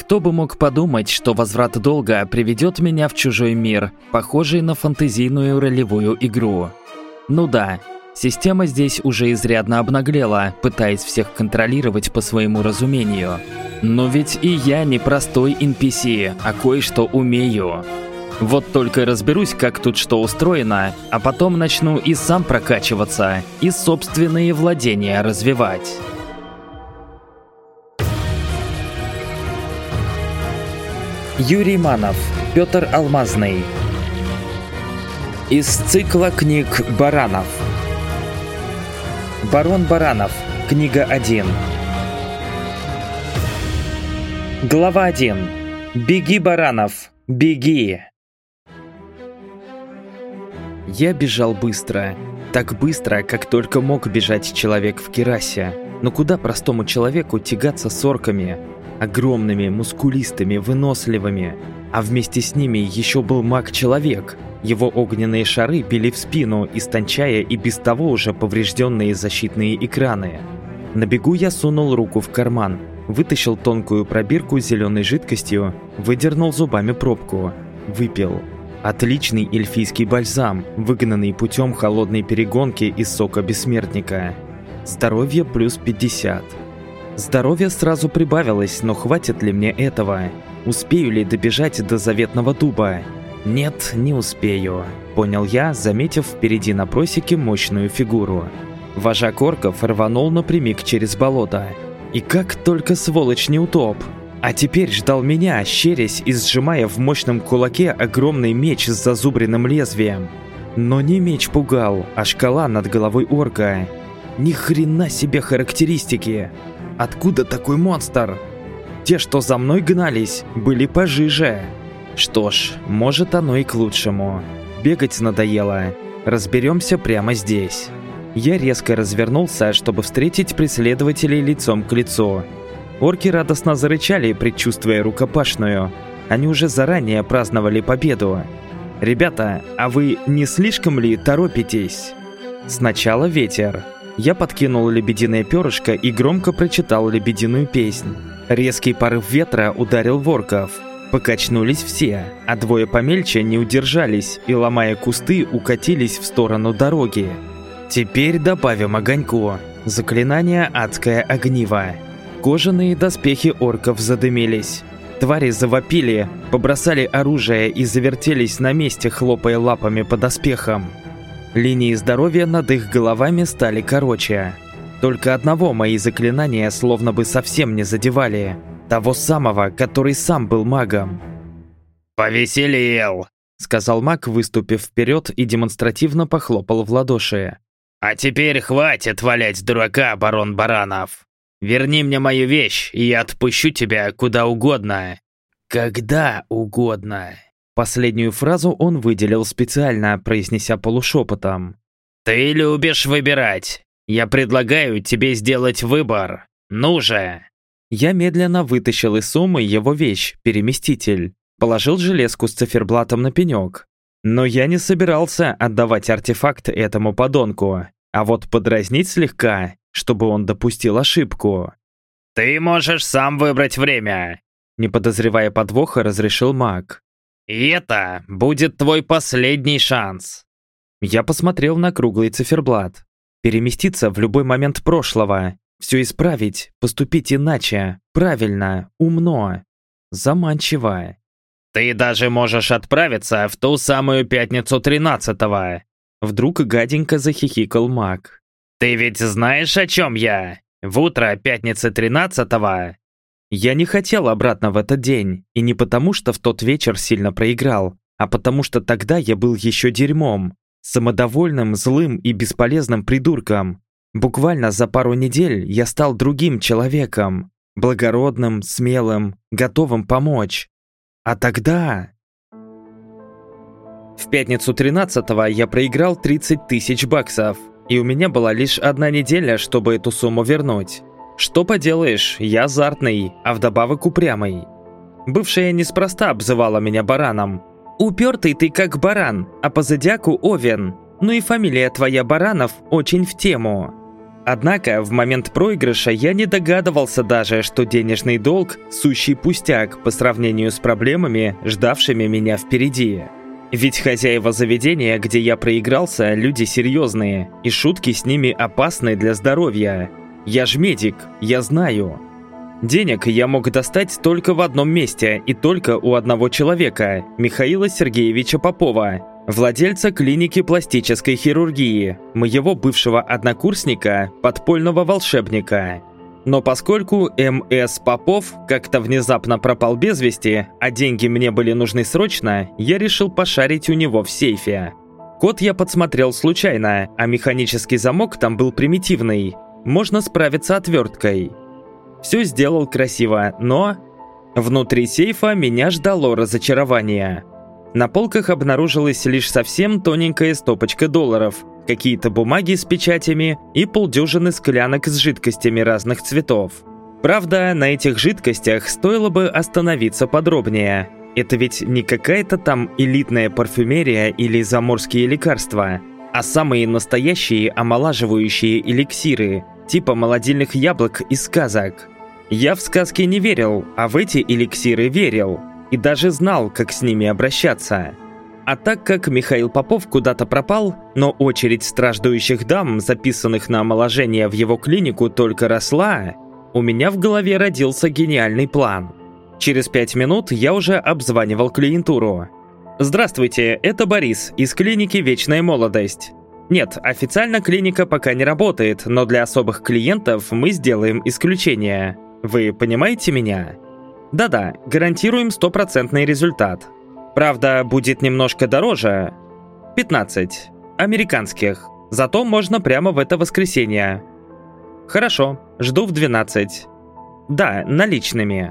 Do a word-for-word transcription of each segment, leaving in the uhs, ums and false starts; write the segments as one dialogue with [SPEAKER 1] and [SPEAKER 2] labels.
[SPEAKER 1] Кто бы мог подумать, что возврат долга приведет меня в чужой мир, похожий на фэнтезийную ролевую игру. Ну да, система здесь уже изрядно обнаглела, пытаясь всех контролировать по своему разумению. Но ведь и я не простой эн пи си, а кое-что умею. Вот только разберусь, как тут что устроено, а потом начну и сам прокачиваться, и собственные владения развивать. Юрий Манов, Петр Алмазный. Из цикла книг «Баранов». Барон Баранов, книга один. Глава один. Беги, Баранов, беги! Я бежал быстро. Так быстро, как только мог бежать человек в кирасе. Но куда простому человеку тягаться с орками? Огромными, мускулистыми, выносливыми. А вместе с ними еще был маг-человек. Его огненные шары били в спину, истончая и без того уже поврежденные защитные экраны. На бегу я сунул руку в карман, вытащил тонкую пробирку с зеленой жидкостью, выдернул зубами пробку. Выпил. Отличный эльфийский бальзам, выгнанный путем холодной перегонки из сока бессмертника. Здоровье плюс пятьдесят. Здоровье сразу прибавилось, но хватит ли мне этого? Успею ли добежать до заветного дуба? Нет, не успею, понял я, заметив впереди на просеке мощную фигуру. Вожак орков рванул напрямик через болото. И как только сволочь не утоп! А теперь ждал меня, щерясь и сжимая в мощном кулаке огромный меч с зазубренным лезвием. Но не меч пугал, а шкала над головой орка. Ни хрена себе характеристики! Откуда такой монстр? Те, что за мной гнались, были пожиже. Что ж, может оно и к лучшему. Бегать надоело. Разберемся прямо здесь. Я резко развернулся, чтобы встретить преследователей лицом к лицу. Орки радостно зарычали, предчувствуя рукопашную. Они уже заранее праздновали победу. «Ребята, а вы не слишком ли торопитесь?» Сначала ветер. Я подкинул лебединое перышко и громко прочитал лебединую песнь. Резкий порыв ветра ударил в орков. Покачнулись все, а двое помельче не удержались и, ломая кусты, укатились в сторону дороги. Теперь добавим огоньку. Заклинание «Адское огниво». Кожаные доспехи орков задымились. Твари завопили, побросали оружие и завертелись на месте, хлопая лапами по доспехам. Линии здоровья над их головами стали короче. Только одного мои заклинания словно бы совсем не задевали. Того самого, который сам был магом.
[SPEAKER 2] «Повеселел!» — сказал маг, выступив вперед и демонстративно похлопал в ладоши. «А теперь хватит валять дурака, барон Баранов! Верни мне мою вещь, и я отпущу тебя куда угодно. Когда угодно!» Последнюю фразу он выделил специально, произнеся полушепотом. «Ты любишь выбирать. Я предлагаю тебе сделать выбор. Ну же!» Я медленно вытащил из суммы его вещь, переместитель. Положил железку с циферблатом на пенек. Но я не собирался отдавать артефакт этому подонку, а вот подразнить слегка, чтобы он допустил ошибку. «Ты можешь сам выбрать время», — не подозревая подвоха, разрешил маг. «И это будет твой последний шанс». Я посмотрел на круглый циферблат. Переместиться в любой момент прошлого. Все исправить, поступить иначе, правильно, умно, заманчиво. «Ты даже можешь отправиться в ту самую пятницу тринадцатого. Вдруг гаденько захихикал маг. «Ты ведь знаешь, о чем я? В утро пятницы тринадцатого. Я не хотел обратно в этот день, и не потому, что в тот вечер сильно проиграл, а потому что тогда я был еще дерьмом, самодовольным, злым и бесполезным придурком. Буквально за пару недель я стал другим человеком, благородным, смелым, готовым помочь. А тогда...» В пятницу тринадцатого я проиграл тридцать тысяч баксов, и у меня была лишь одна неделя, чтобы эту сумму вернуть. Что поделаешь, я азартный, а вдобавок упрямый. Бывшая неспроста обзывала меня бараном. «Упертый ты как баран, а по зодиаку Овен. Ну и фамилия твоя Баранов очень в тему».
[SPEAKER 1] Однако в момент проигрыша я не догадывался даже, что денежный долг – сущий пустяк по сравнению с проблемами, ждавшими меня впереди. Ведь хозяева заведения, где я проигрался, люди серьезные, и шутки с ними опасны для здоровья. Я ж медик, я знаю. Денег я мог достать только в одном месте и только у одного человека – Михаила Сергеевича Попова, владельца клиники пластической хирургии, моего бывшего однокурсника, подпольного волшебника. Но поскольку эм эс Попов как-то внезапно пропал без вести, а деньги мне были нужны срочно, я решил пошарить у него в сейфе. Код я подсмотрел случайно, а механический замок там был примитивный. Можно справиться отверткой. Все сделал красиво, но... Внутри сейфа меня ждало разочарование. На полках обнаружилась лишь совсем тоненькая стопочка долларов, какие-то бумаги с печатями и полдюжины склянок с жидкостями разных цветов. Правда, на этих жидкостях стоило бы остановиться подробнее. Это ведь не какая-то там элитная парфюмерия или заморские лекарства, а самые настоящие омолаживающие эликсиры, типа молодильных яблок из сказок. Я в сказки не верил, а в эти эликсиры верил. И даже знал, как с ними обращаться. А так как Михаил Попов куда-то пропал, но очередь страждущих дам, записанных на омоложение в его клинику, только росла, у меня в голове родился гениальный план. Через пять минут я уже обзванивал клиентуру. «Здравствуйте, это Борис из клиники «Вечная молодость». Нет, официально клиника пока не работает, но для особых клиентов мы сделаем исключение. Вы понимаете меня?» Да-да, гарантируем стопроцентный результат. Правда, будет немножко дороже. пятнадцать. Американских. Зато можно прямо в это воскресенье. Хорошо, жду в двенадцать. Да, наличными.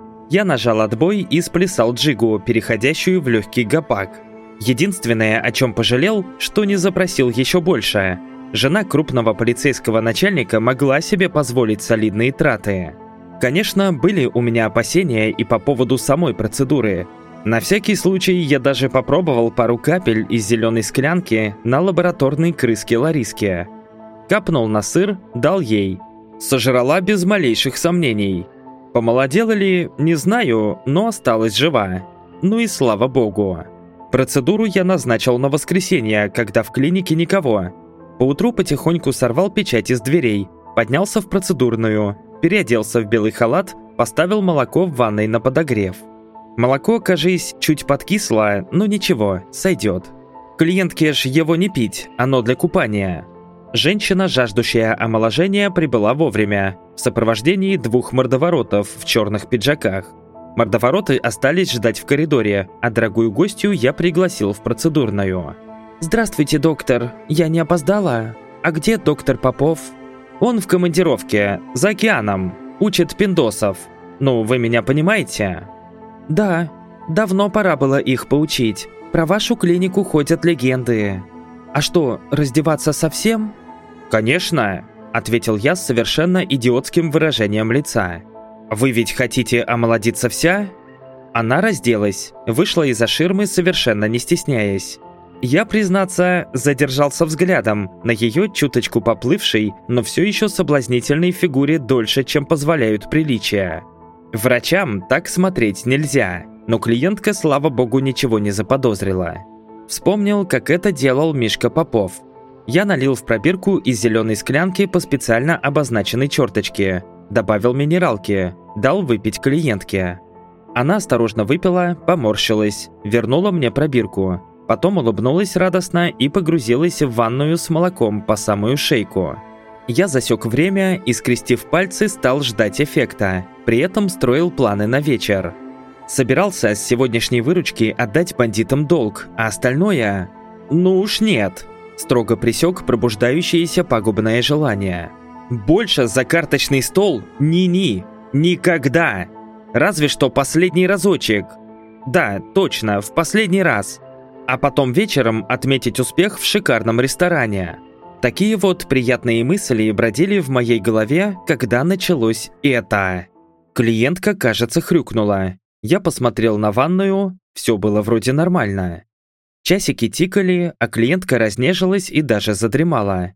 [SPEAKER 1] Я нажал отбой и сплясал джигу, переходящую в легкий гопак. Единственное, о чем пожалел, что не запросил еще больше. Жена крупного полицейского начальника могла себе позволить солидные траты. Конечно, были у меня опасения и по поводу самой процедуры. На всякий случай я даже попробовал пару капель из зеленой склянки на лабораторной крыске Лариске. Капнул на сыр, дал ей. Сожрала без малейших сомнений. Помолодела ли, не знаю, но осталась жива. Ну и слава богу. Процедуру я назначил на воскресенье, когда в клинике никого. Поутру потихоньку сорвал печать из дверей, поднялся в процедурную, переоделся в белый халат, поставил молоко в ванной на подогрев. Молоко, кажись, чуть подкисло, но ничего, сойдет. Клиентке ж его не пить, оно для купания. Женщина, жаждущая омоложения, прибыла вовремя, в сопровождении двух мордоворотов в черных пиджаках. Мордовороты остались ждать в коридоре, а дорогую гостью я пригласил в процедурную. «Здравствуйте, доктор. Я не опоздала? А где доктор Попов?» «Он в командировке, за океаном, учит пиндосов. Ну, вы меня понимаете?» «Да, давно пора было их поучить. Про вашу клинику ходят легенды. А что, раздеваться совсем?» «Конечно», — ответил я с совершенно идиотским выражением лица. «Вы ведь хотите омолодиться вся?» Она разделась, вышла из-за ширмы, совершенно не стесняясь. Я, признаться, задержался взглядом на ее чуточку поплывшей, но все еще соблазнительной фигуре дольше, чем позволяют приличия. Врачам так смотреть нельзя, но клиентка, слава богу, ничего не заподозрила. Вспомнил, как это делал Мишка Попов. Я налил в пробирку из зеленой склянки по специально обозначенной черточке, добавил минералки, дал выпить клиентке. Она осторожно выпила, поморщилась, вернула мне пробирку. Потом улыбнулась радостно и погрузилась в ванную с молоком по самую шейку. Я засек время и, скрестив пальцы, стал ждать эффекта. При этом строил планы на вечер. Собирался с сегодняшней выручки отдать бандитам долг, а остальное... Ну уж нет. Строго пресек пробуждающееся пагубное желание. Больше за карточный стол ни-ни. Никогда. Разве что последний разочек. Да, точно, в последний раз. А потом вечером отметить успех в шикарном ресторане. Такие вот приятные мысли бродили в моей голове, когда началось это. Клиентка, кажется, хрюкнула. Я посмотрел на ванную, все было вроде нормально. Часики тикали, а клиентка разнежилась и даже задремала.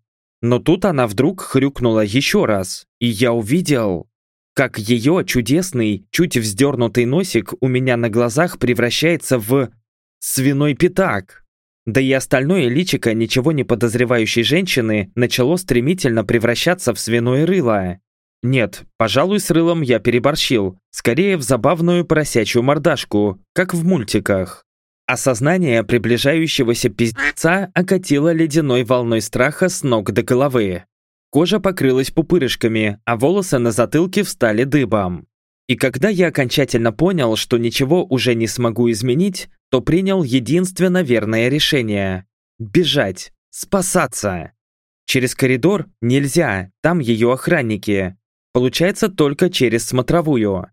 [SPEAKER 1] Но тут она вдруг хрюкнула еще раз, и я увидел, как ее чудесный, чуть вздернутый носик у меня на глазах превращается в свиной пятак. Да и остальное личико ничего не подозревающей женщины начало стремительно превращаться в свиное рыло. Нет, пожалуй, с рылом я переборщил, скорее в забавную поросячью мордашку, как в мультиках. Осознание приближающегося пиздеца окатило ледяной волной страха с ног до головы. Кожа покрылась пупырышками, а волосы на затылке встали дыбом. И когда я окончательно понял, что ничего уже не смогу изменить, то принял единственно верное решение – бежать, спасаться. Через коридор нельзя, там ее охранники. Получается только через смотровую.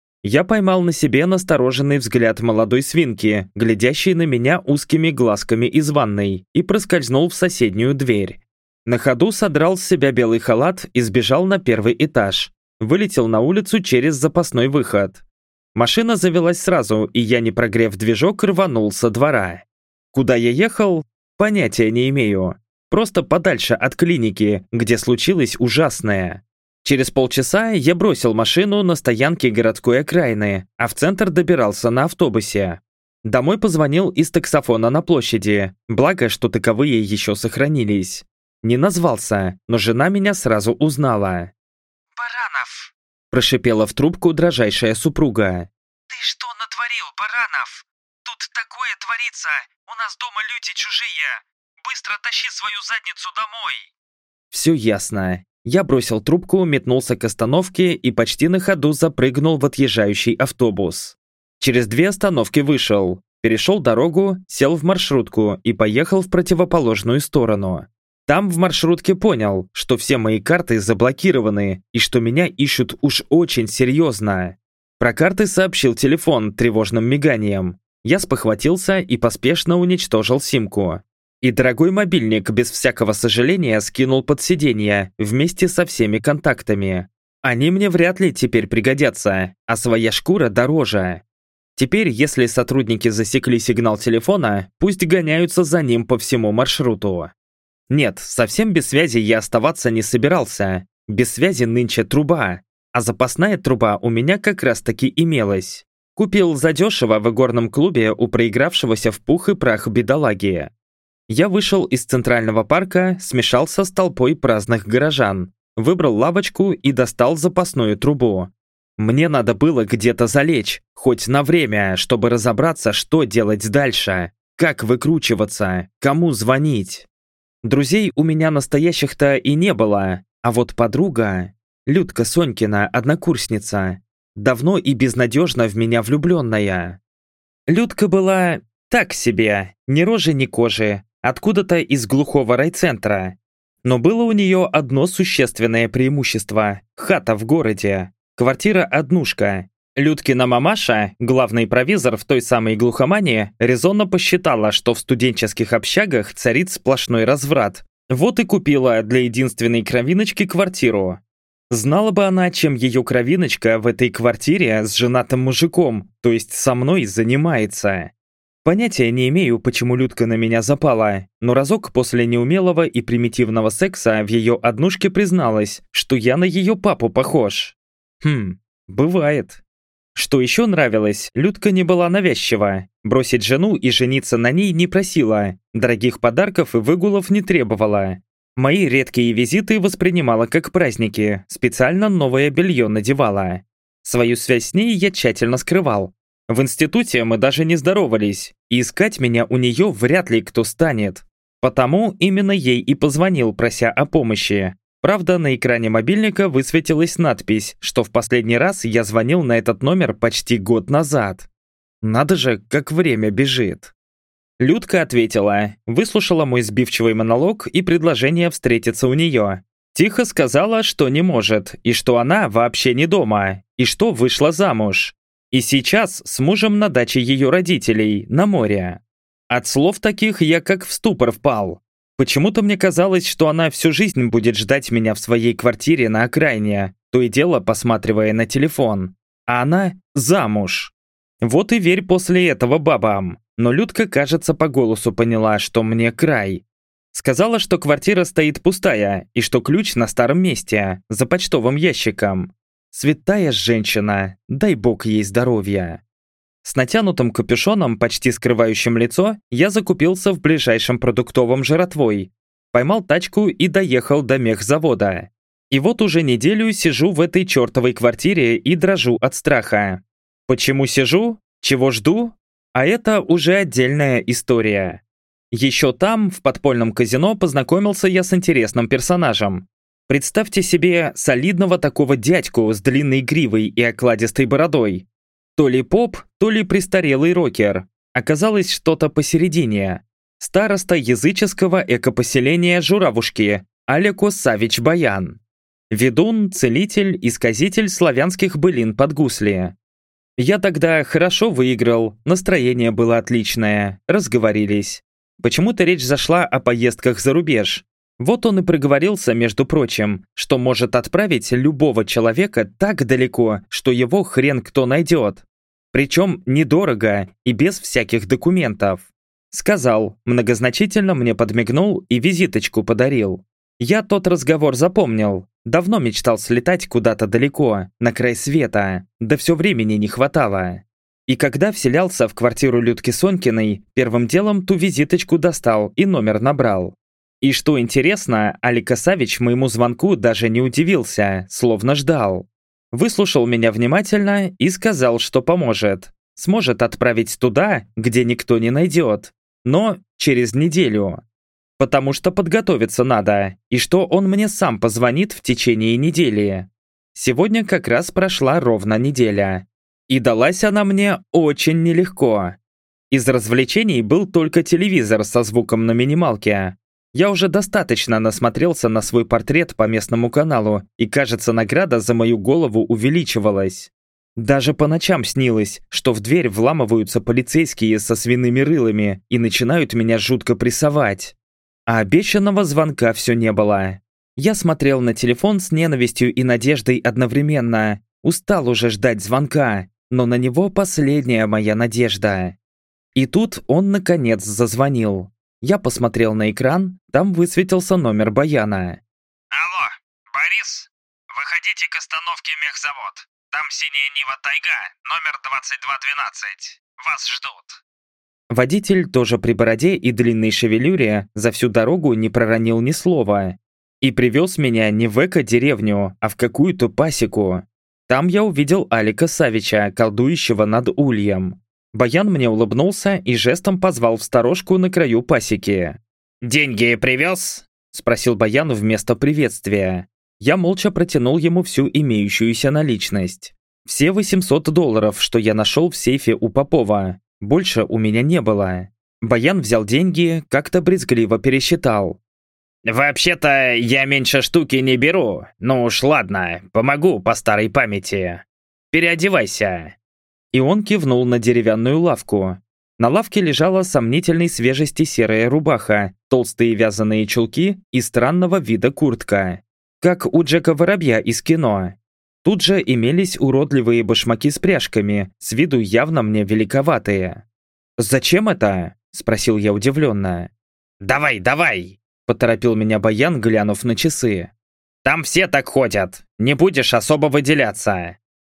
[SPEAKER 1] Я поймал на себе настороженный взгляд молодой свинки, глядящей на меня узкими глазками из ванной, и проскользнул в соседнюю дверь. На ходу содрал с себя белый халат и сбежал на первый этаж. Вылетел на улицу через запасной выход. Машина завелась сразу, и я, не прогрев движок, рванул со двора. Куда я ехал? Понятия не имею. Просто подальше от клиники, где случилось ужасное. Через полчаса я бросил машину на стоянке городской окраины, а в центр добирался на автобусе. Домой позвонил из таксофона на площади, благо, что таковые еще сохранились. Не назвался, но жена меня сразу узнала.
[SPEAKER 3] «Баранов!» –
[SPEAKER 1] прошипела в трубку дрожайшая супруга.
[SPEAKER 3] «Ты что натворил, Баранов? Тут такое творится! У нас дома люди чужие! Быстро тащи свою задницу домой!»
[SPEAKER 1] Все ясно. Я бросил трубку, метнулся к остановке и почти на ходу запрыгнул в отъезжающий автобус. Через две остановки вышел, перешел дорогу, сел в маршрутку и поехал в противоположную сторону. Там в маршрутке понял, что все мои карты заблокированы и что меня ищут уж очень серьезно. Про карты сообщил телефон тревожным миганием. Я спохватился и поспешно уничтожил симку. И дорогой мобильник без всякого сожаления скинул под сиденье вместе со всеми контактами. Они мне вряд ли теперь пригодятся, а своя шкура дороже. Теперь, если сотрудники засекли сигнал телефона, пусть гоняются за ним по всему маршруту. Нет, совсем без связи я оставаться не собирался. Без связи нынче труба, а запасная труба у меня как раз таки имелась. Купил задешево в игорном клубе у проигравшегося в пух и прах бедолаги. Я вышел из центрального парка, смешался с толпой праздных горожан, выбрал лавочку и достал запасную трубу. Мне надо было где-то залечь, хоть на время, чтобы разобраться, что делать дальше, как выкручиваться, кому звонить. Друзей у меня настоящих-то и не было, а вот подруга, Людка Сонькина, однокурсница, давно и безнадежно в меня влюбленная. Людка была так себе, ни рожи, ни кожи, откуда-то из глухого райцентра. Но было у нее одно существенное преимущество – хата в городе, квартира-однушка. Людкина мамаша, главный провизор в той самой глухомане, резонно посчитала, что в студенческих общагах царит сплошной разврат. Вот и купила для единственной кровиночки квартиру. Знала бы она, чем ее кровиночка в этой квартире с женатым мужиком, то есть со мной, занимается. Понятия не имею, почему Людка на меня запала, но разок после неумелого и примитивного секса в ее однушке призналась, что я на ее папу похож. Хм, бывает. Что еще нравилось, Людка не была навязчива. Бросить жену и жениться на ней не просила, дорогих подарков и выгулов не требовала. Мои редкие визиты воспринимала как праздники, специально новое белье надевала. Свою связь с ней я тщательно скрывал. В институте мы даже не здоровались, и искать меня у нее вряд ли кто станет. Потому именно ей и позвонил, прося о помощи. Правда, на экране мобильника высветилась надпись, что в последний раз я звонил на этот номер почти год назад. Надо же, как время бежит. Людка ответила, выслушала мой сбивчивый монолог и предложение встретиться у нее. Тихо сказала, что не может, и что она вообще не дома, и что вышла замуж. И сейчас с мужем на даче ее родителей, на море. От слов таких я как в ступор впал. Почему-то мне казалось, что она всю жизнь будет ждать меня в своей квартире на окраине, то и дело посматривая на телефон. А она замуж. Вот и верь после этого бабам. Но Людка, кажется, по голосу поняла, что мне край. Сказала, что квартира стоит пустая и что ключ на старом месте, за почтовым ящиком. Святая женщина, дай бог ей здоровья. С натянутым капюшоном, почти скрывающим лицо, я закупился в ближайшем продуктовом жратвой, поймал тачку и доехал до мехзавода. И вот уже неделю сижу в этой чертовой квартире и дрожу от страха. Почему сижу? Чего жду? А это уже отдельная история. Еще там, в подпольном казино, познакомился я с интересным персонажем. Представьте себе солидного такого дядьку с длинной гривой и окладистой бородой. То ли поп, то ли престарелый рокер. Оказалось, что-то посередине. Староста языческого экопоселения Журавушки, Алеко Савич Баян. Ведун, целитель, исказитель славянских былин под гусли. Я тогда хорошо выиграл, настроение было отличное, разговорились. Почему-то речь зашла о поездках за рубеж. Вот он и проговорился, между прочим, что может отправить любого человека так далеко, что его хрен кто найдет. Причем недорого и без всяких документов. Сказал, многозначительно мне подмигнул и визиточку подарил. Я тот разговор запомнил. Давно мечтал слетать куда-то далеко, на край света, да все времени не хватало. И когда вселялся в квартиру Людки Сонькиной, первым делом ту визиточку достал и номер набрал. И что интересно, Алика Савич моему звонку даже не удивился, словно ждал. Выслушал меня внимательно и сказал, что поможет. Сможет отправить туда, где никто не найдет. Но через неделю. Потому что подготовиться надо, и что он мне сам позвонит в течение недели. Сегодня как раз прошла ровно неделя. И далась она мне очень нелегко. Из развлечений был только телевизор со звуком на минималке. Я уже достаточно насмотрелся на свой портрет по местному каналу, и, кажется, награда за мою голову увеличивалась. Даже по ночам снилось, что в дверь вламываются полицейские со свиными рылами и начинают меня жутко прессовать. А обещанного звонка все не было. Я смотрел на телефон с ненавистью и надеждой одновременно. Устал уже ждать звонка, но на него последняя моя надежда. И тут он наконец зазвонил. Я посмотрел на экран, там высветился номер Баяна.
[SPEAKER 3] Алло, Борис? Выходите к остановке мехзавод. Там синяя Нива Тайга, номер двадцать два двенадцать. Вас ждут.
[SPEAKER 1] Водитель, тоже при бороде и длинной шевелюре, за всю дорогу не проронил ни слова. И привез меня не в эко-деревню, а в какую-то пасеку. Там я увидел Алика Савича, колдующего над ульем. Баян мне улыбнулся и жестом позвал в сторожку на краю пасеки.
[SPEAKER 2] «Деньги привез?»
[SPEAKER 1] – спросил Баян вместо приветствия. Я молча протянул ему всю имеющуюся наличность. Все восемьсот долларов, что я нашел в сейфе у Попова. Больше у меня не было. Баян взял деньги, как-то брезгливо пересчитал.
[SPEAKER 2] «Вообще-то я меньше штуки не беру. Ну уж ладно, помогу по старой памяти. Переодевайся».
[SPEAKER 1] И он кивнул на деревянную лавку. На лавке лежала сомнительной свежести серая рубаха, толстые вязаные чулки и странного вида куртка. Как у Джека Воробья из кино. Тут же имелись уродливые башмаки с пряжками, с виду явно мне великоватые. «Зачем это?» – спросил я удивленно.
[SPEAKER 2] «Давай, давай!»
[SPEAKER 1] – поторопил меня Баян, глянув на часы.
[SPEAKER 2] «Там все так ходят, не будешь особо выделяться».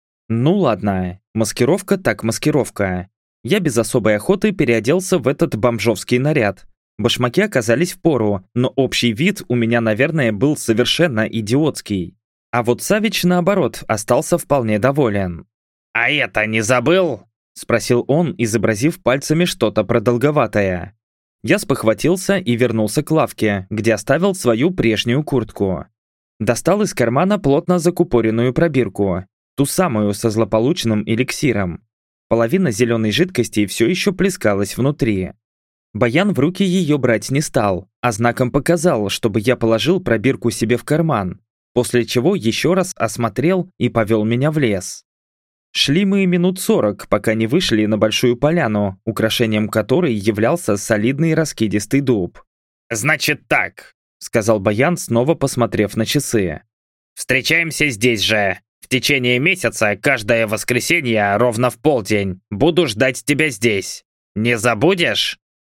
[SPEAKER 1] Ну ладно, маскировка так маскировка. Я без особой охоты переоделся в этот бомжовский наряд. Башмаки оказались впору, но общий вид у меня, наверное, был совершенно идиотский. А вот Савич, наоборот, остался вполне доволен.
[SPEAKER 2] «А это не забыл?»
[SPEAKER 1] – спросил он, изобразив пальцами что-то продолговатое. Я спохватился и вернулся к лавке, где оставил свою прежнюю куртку. Достал из кармана плотно закупоренную пробирку. Ту самую со злополучным эликсиром. Половина зеленой жидкости все еще плескалась внутри. Баян в руки ее брать не стал, а знаком показал, чтобы я положил пробирку себе в карман, после чего еще раз осмотрел и повел меня в лес. Шли мы минут сорок, пока не вышли на большую поляну, украшением которой являлся солидный раскидистый дуб.
[SPEAKER 2] «Значит так», —
[SPEAKER 1] сказал Баян, снова посмотрев на часы.
[SPEAKER 2] «Встречаемся здесь же. В течение месяца, каждое воскресенье, ровно в полдень, буду ждать тебя здесь. Не забудешь?»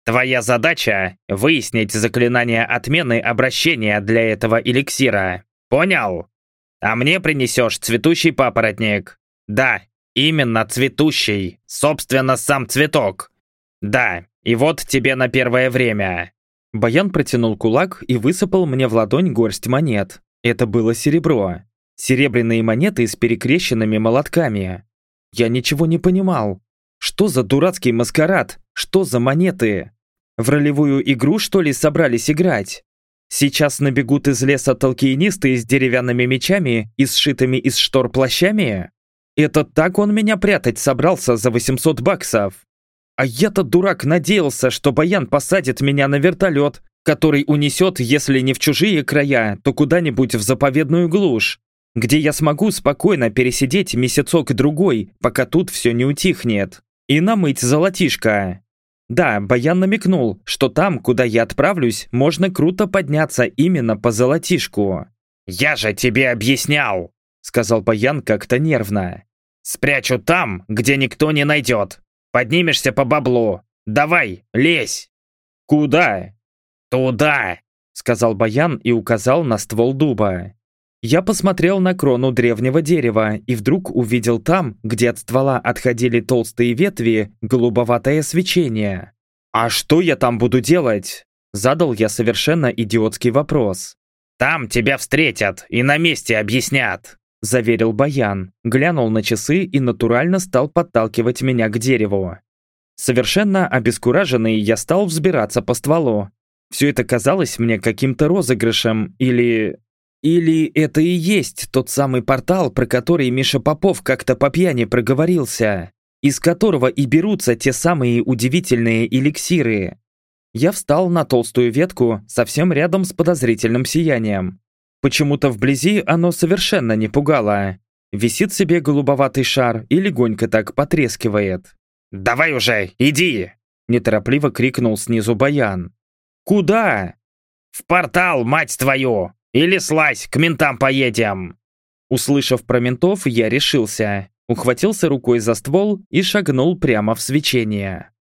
[SPEAKER 2] Твоя задача — выяснить заклинание отмены обращения для этого эликсира. Понял? А мне принесешь цветущий папоротник. Да, именно цветущий. Собственно, сам цветок. Да, и вот тебе на первое время».
[SPEAKER 1] Баян протянул кулак и высыпал мне в ладонь горсть монет. Это было серебро. Серебряные монеты с перекрещенными молотками. Я ничего не понимал. Что за дурацкий маскарад? Что за монеты? В ролевую игру, что ли, собрались играть? Сейчас набегут из леса толкиенисты с деревянными мечами и сшитыми из штор плащами? Это так он меня прятать собрался за восемьсот баксов? А я-то, дурак, надеялся, что Баян посадит меня на вертолет, который унесет, если не в чужие края, то куда-нибудь в заповедную глушь, где я смогу спокойно пересидеть месяцок-другой, пока тут все не утихнет, и намыть золотишко. Да, Баян намекнул, что там, куда я отправлюсь, можно круто подняться именно по золотишку.
[SPEAKER 2] «Я же тебе объяснял!» — сказал Баян как-то нервно. «Спрячу там, где никто не найдет. Поднимешься по баблу. Давай, лезь!»
[SPEAKER 1] «Куда?»
[SPEAKER 2] «Туда!» —
[SPEAKER 1] сказал Баян и указал на ствол дуба. Я посмотрел на крону древнего дерева и вдруг увидел там, где от ствола отходили толстые ветви, голубоватое свечение. «А что я там буду делать?» — задал я совершенно идиотский вопрос.
[SPEAKER 2] «Там тебя встретят и на месте объяснят»,
[SPEAKER 1] — заверил Баян, глянул на часы и натурально стал подталкивать меня к дереву. Совершенно обескураженный я стал взбираться по стволу. Все это казалось мне каким-то розыгрышем или... Или это и есть тот самый портал, про который Миша Попов как-то по пьяни проговорился, из которого и берутся те самые удивительные эликсиры. Я встал на толстую ветку совсем рядом с подозрительным сиянием. Почему-то вблизи оно совершенно не пугало. Висит себе голубоватый шар и легонько так потрескивает.
[SPEAKER 2] «Давай уже, иди!»
[SPEAKER 1] – неторопливо крикнул снизу Баян. «Куда?»
[SPEAKER 2] «В портал, мать твою! Или слазь, к ментам поедем!»
[SPEAKER 1] Услышав про ментов, я решился, ухватился рукой за ствол и шагнул прямо в свечение.